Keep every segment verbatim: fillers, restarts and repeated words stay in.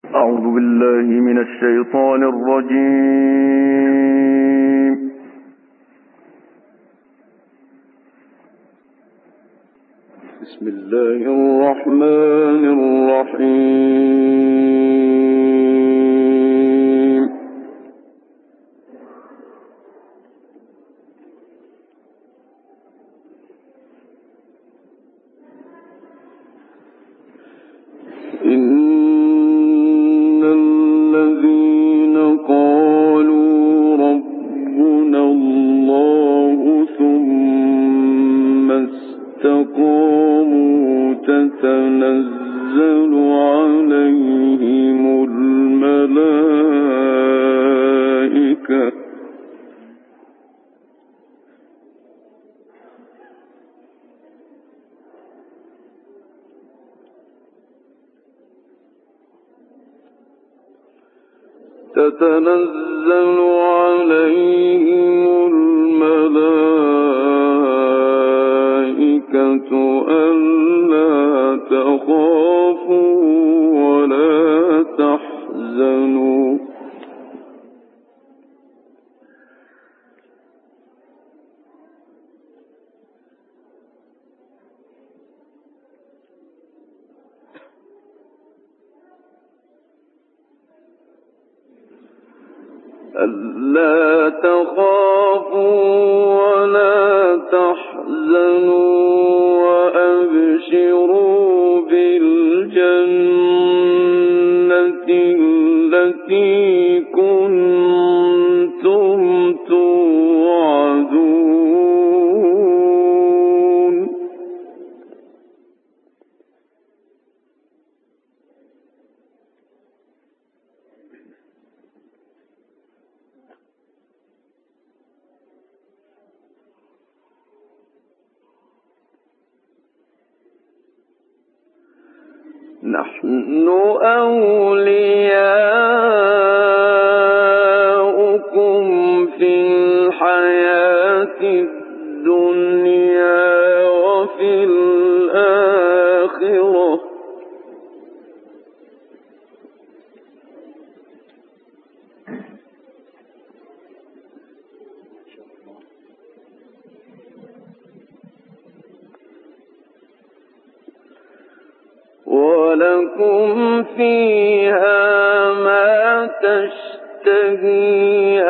أعوذ بالله من الشيطان الرجيم. بسم الله الرحمن الرحيم. إن تتنزل عليهم الملائكة تتنزل عليهم الملائكة ألا تخافوا ولا تحزنوا ألا تخافوا ولا تحزنوا وأبشروا بالجنة التي كنتم توعدون. نحن أولياؤكم في الحياة الدنيا وفي الآخرة ولكم فيها ما تشتهي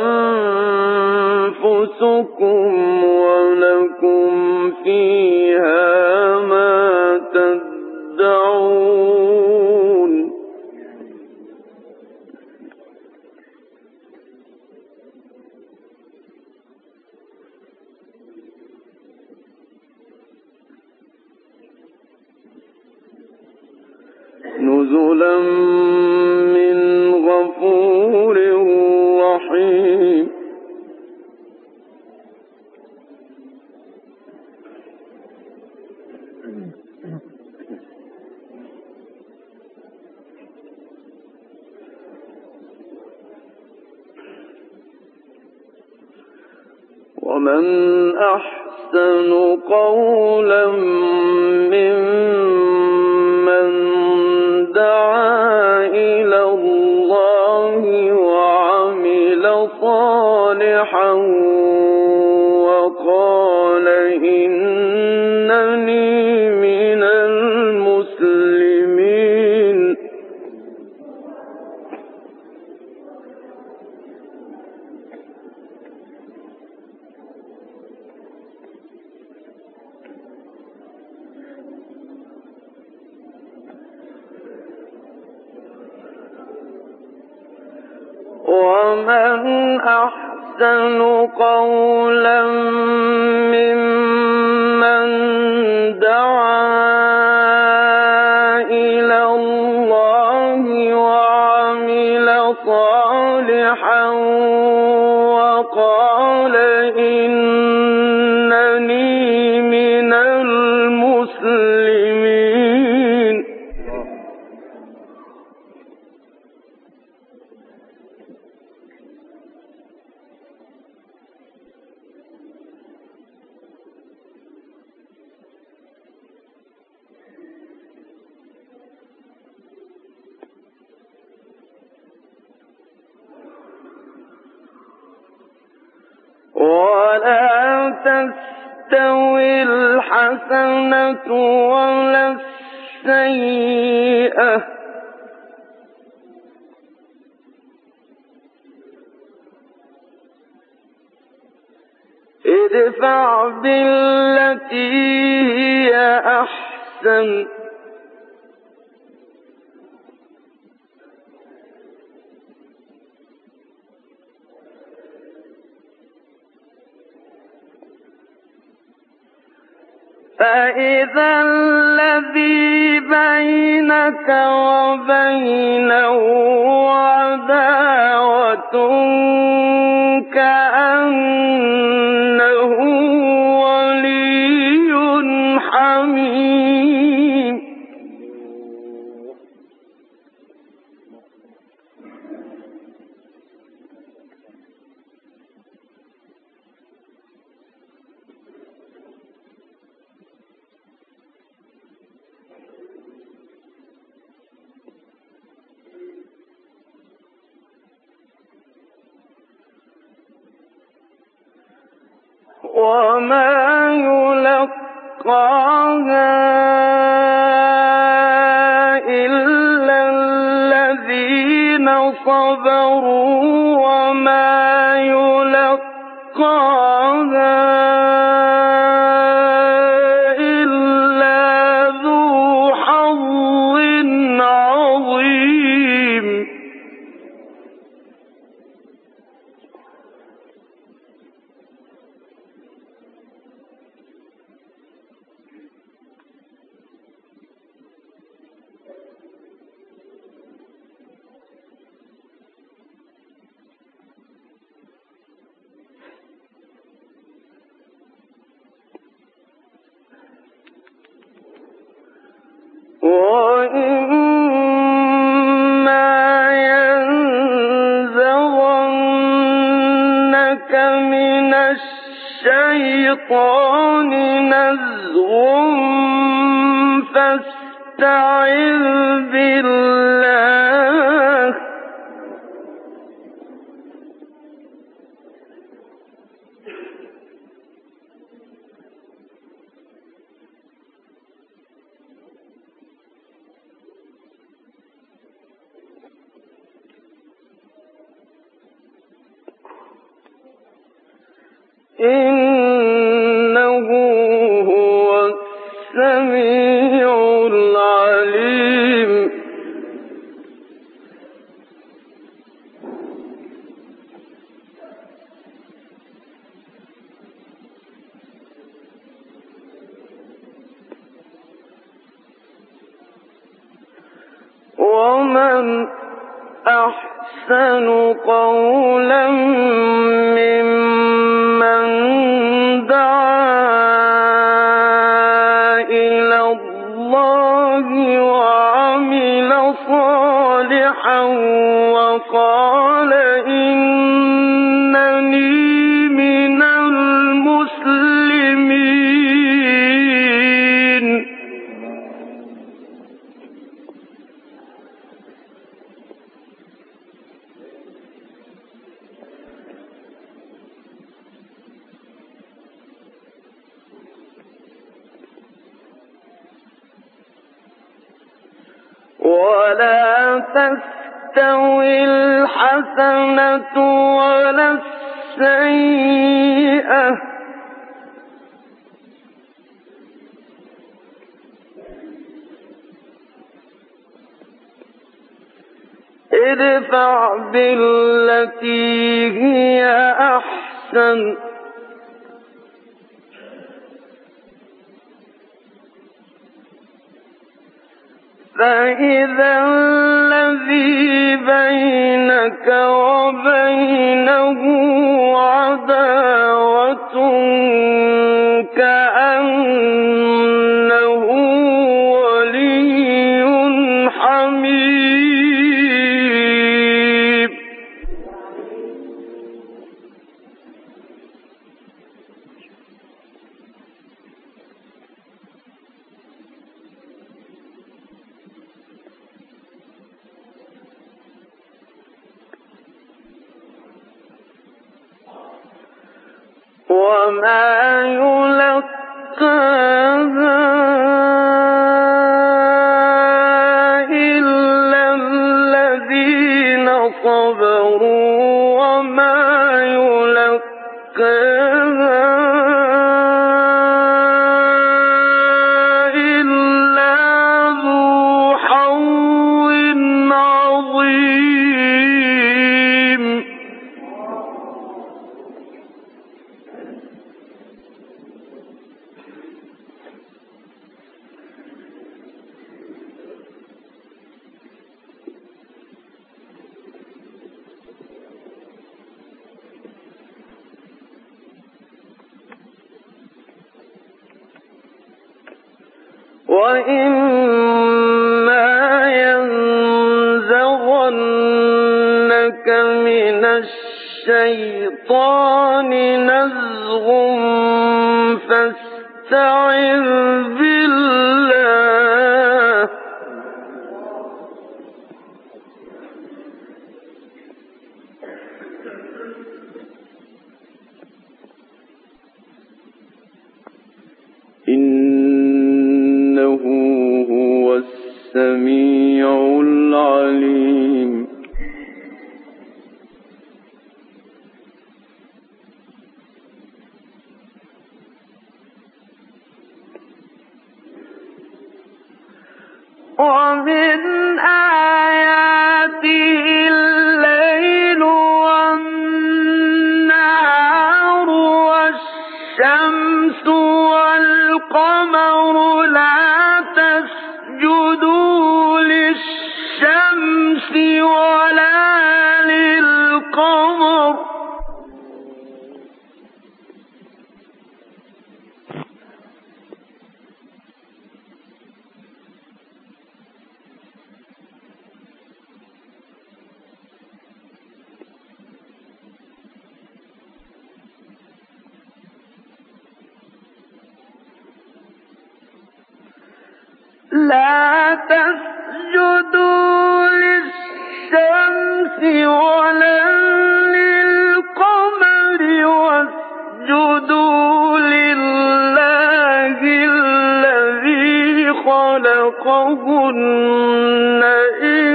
أنفسكم ولكم فيها ما تدعون. نزلا من غفور رحيم. ومن أحسن قولا ممن دعا إلى الله وعمل صالحا وقال إنني من المسلمين. ومن أحسن قولا ممن دعا إلى الله وعمل صالحا وقال إنني من المسلمين. ولا تستوي الحسنة ولا السيئة ادفع بالتي هي أحسن فإذا الذي بينك وبينه عداوة كأنه ولي حميم وما يلقاها إلا الذين صبروا وما يلقاها إلا ذو حظ عظيم وإما ينزغنك من الشيطان نزغ فاستعذ بالله إنه هو السميع العليم ومن أحسن قولا ممن دعا إلى الله وعمل صالحا وقال إنني من المسلمين ولا تستوي الحسنة ولا السيئة ادفع بالتي هي أحسن فإذا الذي بينك وبينه عداوة كأنه ولي حميم وما يلقاها إلا الذين صبروا وما يلقاها إلا ذو حظ عظيم. وَإِمَّا يَنزَغَنَّكَ مِنَ الشَّيْطَانِ نَزْغٌ فَاسْتَعِذْ بِاللَّهِ ۖ إِنَّهُ هُوَ السَّمِيعُ الْعَلِيمُ. وَمِنْ آيَاتِهِ اللَّيْلُ وَالنَّهَارُ وَالشَّمْسُ وَالْقَمَرُ لَا تَسْجُدُوا لِلشَّمْسِ وَلَا لِلْقَمَرِ لا تسجدوا للشمس ولا للقمر واسجدوا لله الذي خلقهن إن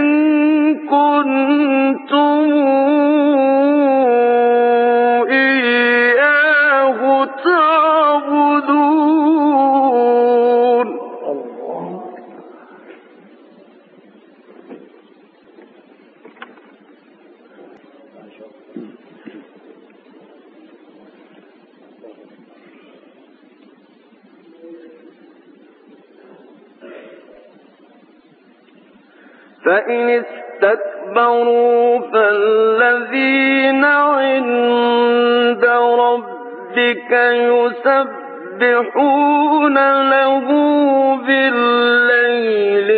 كنتم إياه تعبدون. فإن استكبروا فالذين عند ربك يسبحون له بالليل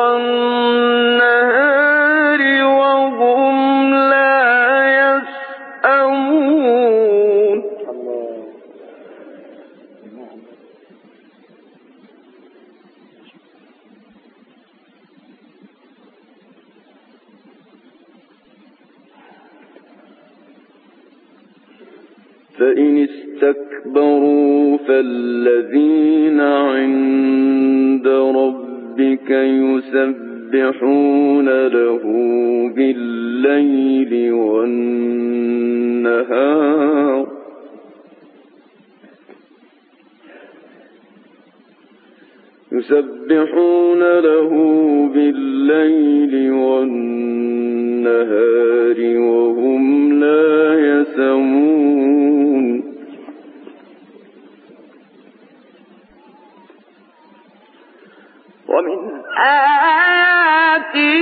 والنهار وهم لا يسأمون. فإن استكبروا فالذين عند ربك يسبحون له بالليل والنهار يسبحون له بالليل والنهار وهم لا يسأمون. ومن آياته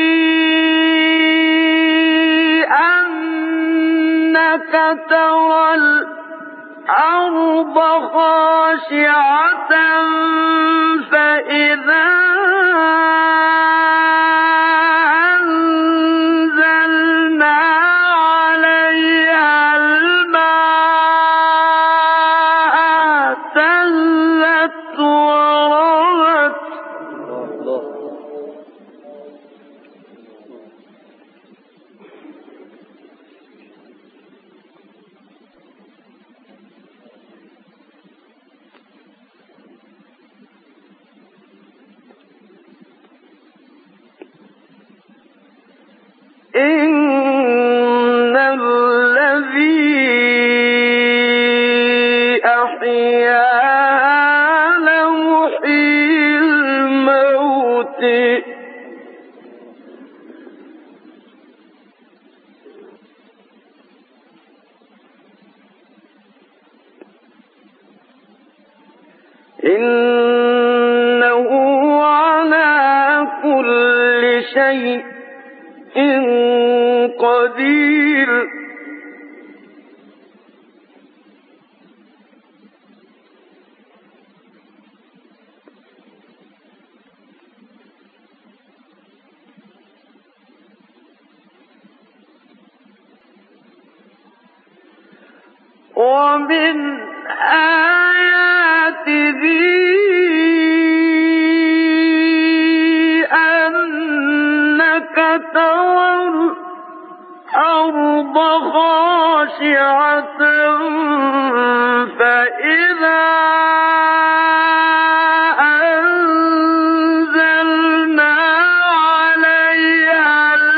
أنك ترى الأرض خاشعة فإذا أنزلنا عليها الماء اهتزت وربت إنه على كل شيء قدير ومن آياته أنك ترى الأرض خاشعة فإذا أنزلنا عليها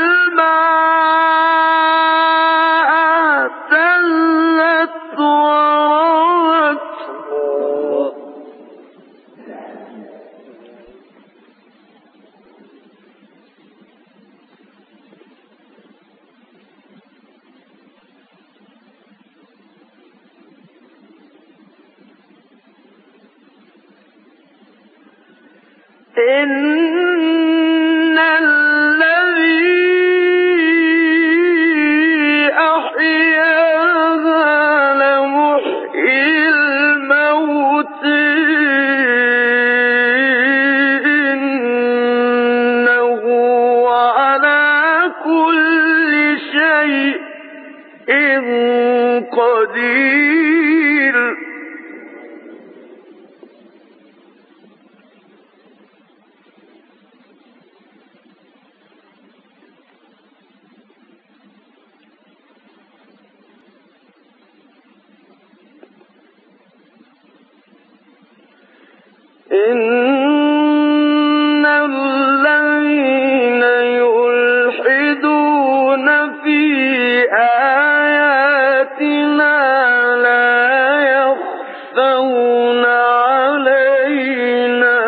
الماء اهتزت وربت إن الذي أحياها لمحيي الموت إنه على كل شيء قدير إن الذين يلحدون في آياتنا لا يخفون علينا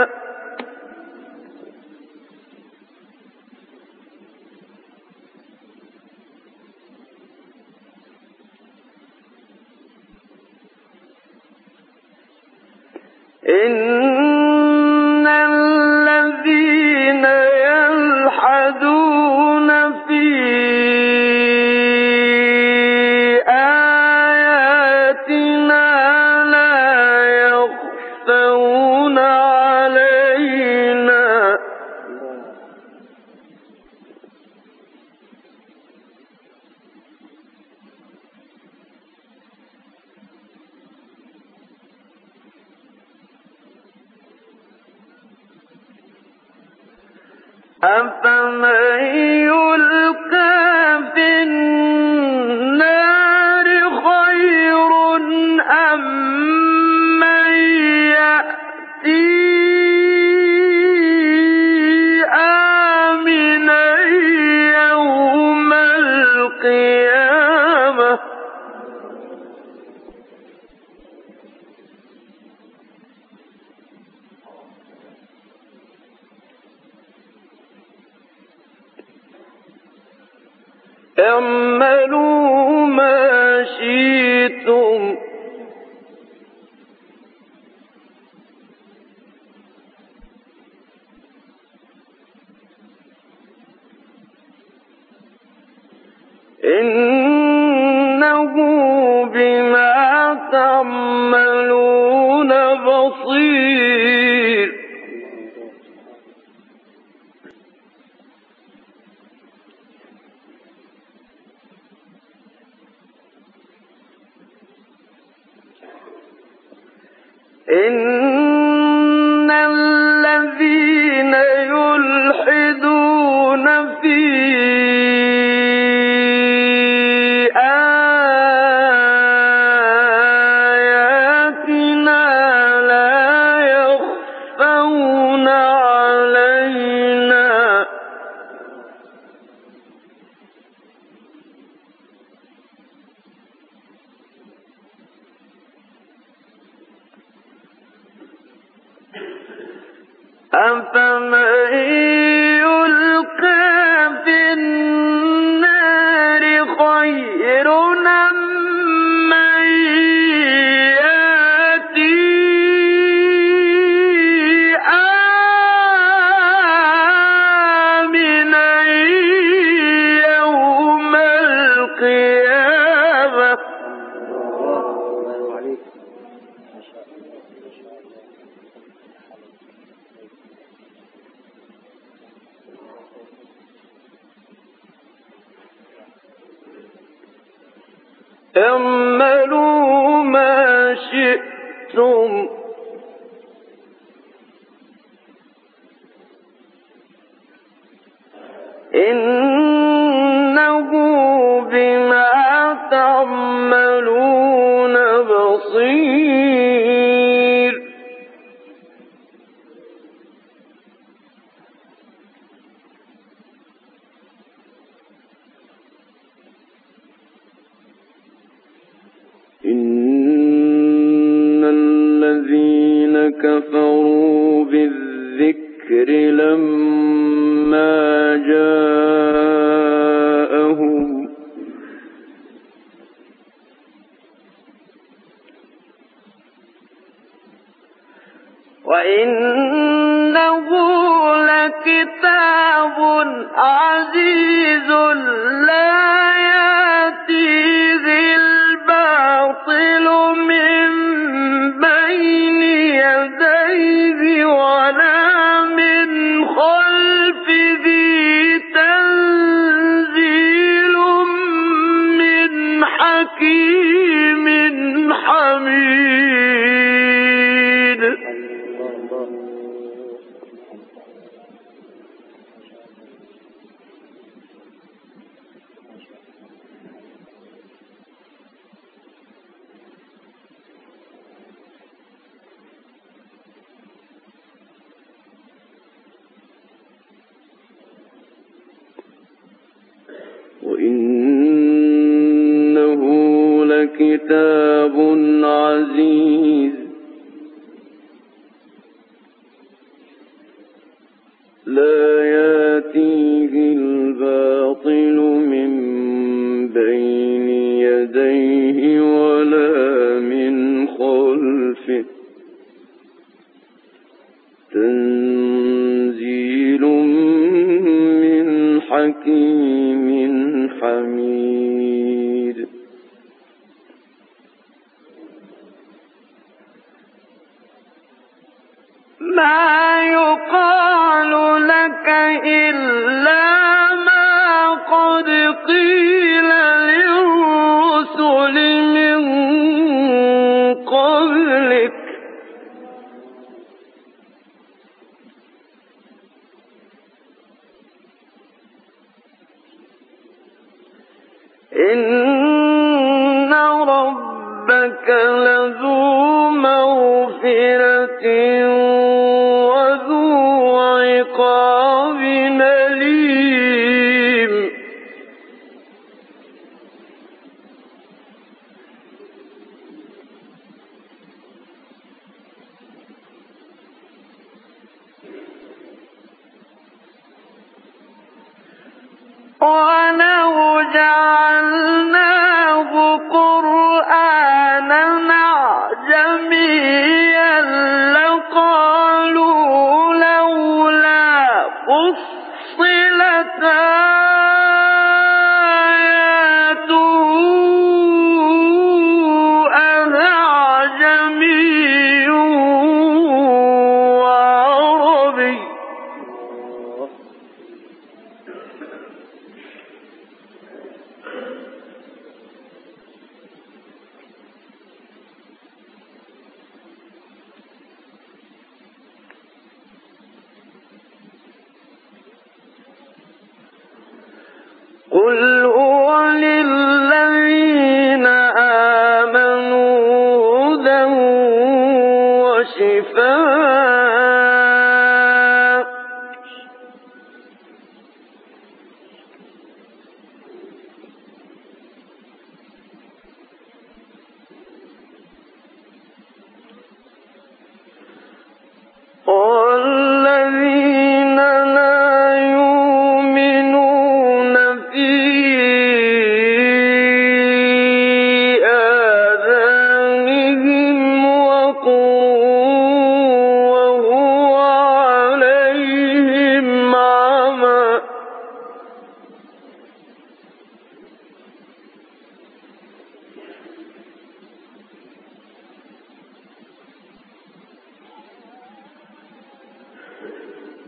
إن الذين يلحدون في آياتنا لا يخفون علينا أفمن يلقى في النار خير أم من يأتي آمنا يوم القيامة اعملوا ما شئتم إنه بما تعملون بصير إن الذين يلحدون في آياتنا لا يخفون علينا أفمن يلقى في النار خير أم من يأتي القيامة اعملوا ما شئتم إنه بما تعملون بصير إن الذين كفروا بالذكر لما جاءهم وإنه لكتاب عزيز لا يأتيه الباطل من بين يديه ولا من خلفه تنزيل من حكيم حميد وإنه لكتاب عزيز لا يأتيه الباطل من بين يديه ولا من خلفه تنزيل من حكيم حميد ما يقال لك إلا ما قد قيل للرسل من قبلك إن ربك لذو مغفرة وذو عقاب أليم ولو جعلناه قرآنا أعجميا لقالوا لولا فصلت آياته أعجمي وعربي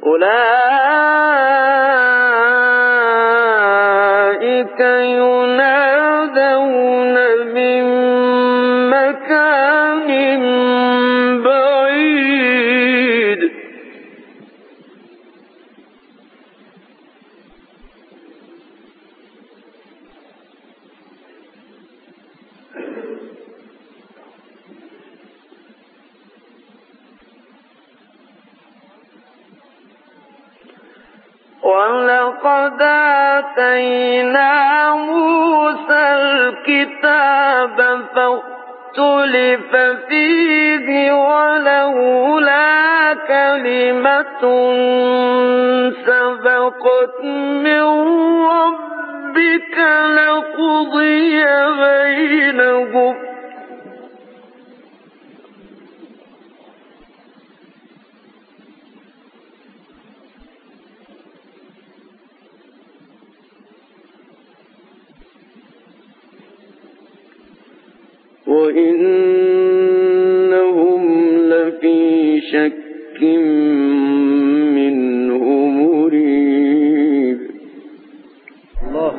أولئك ينادون من مكان بعيد ولقد آتينا موسى الكتاب فاختلف فيه ولولا كلمة سبقت من ربك لقضي بينهم وإنهم لفي شك منه مريب. الله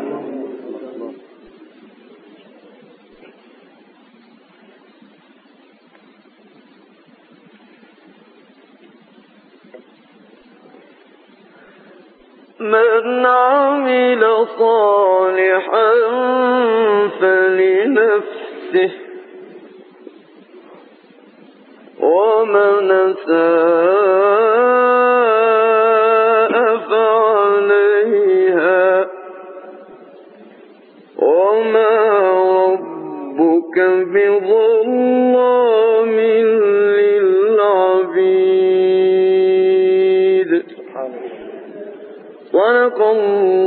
من عمل صالحا فلنفسه ومن أساء فعليها وما ربك بظلام للعبيد. صدق الله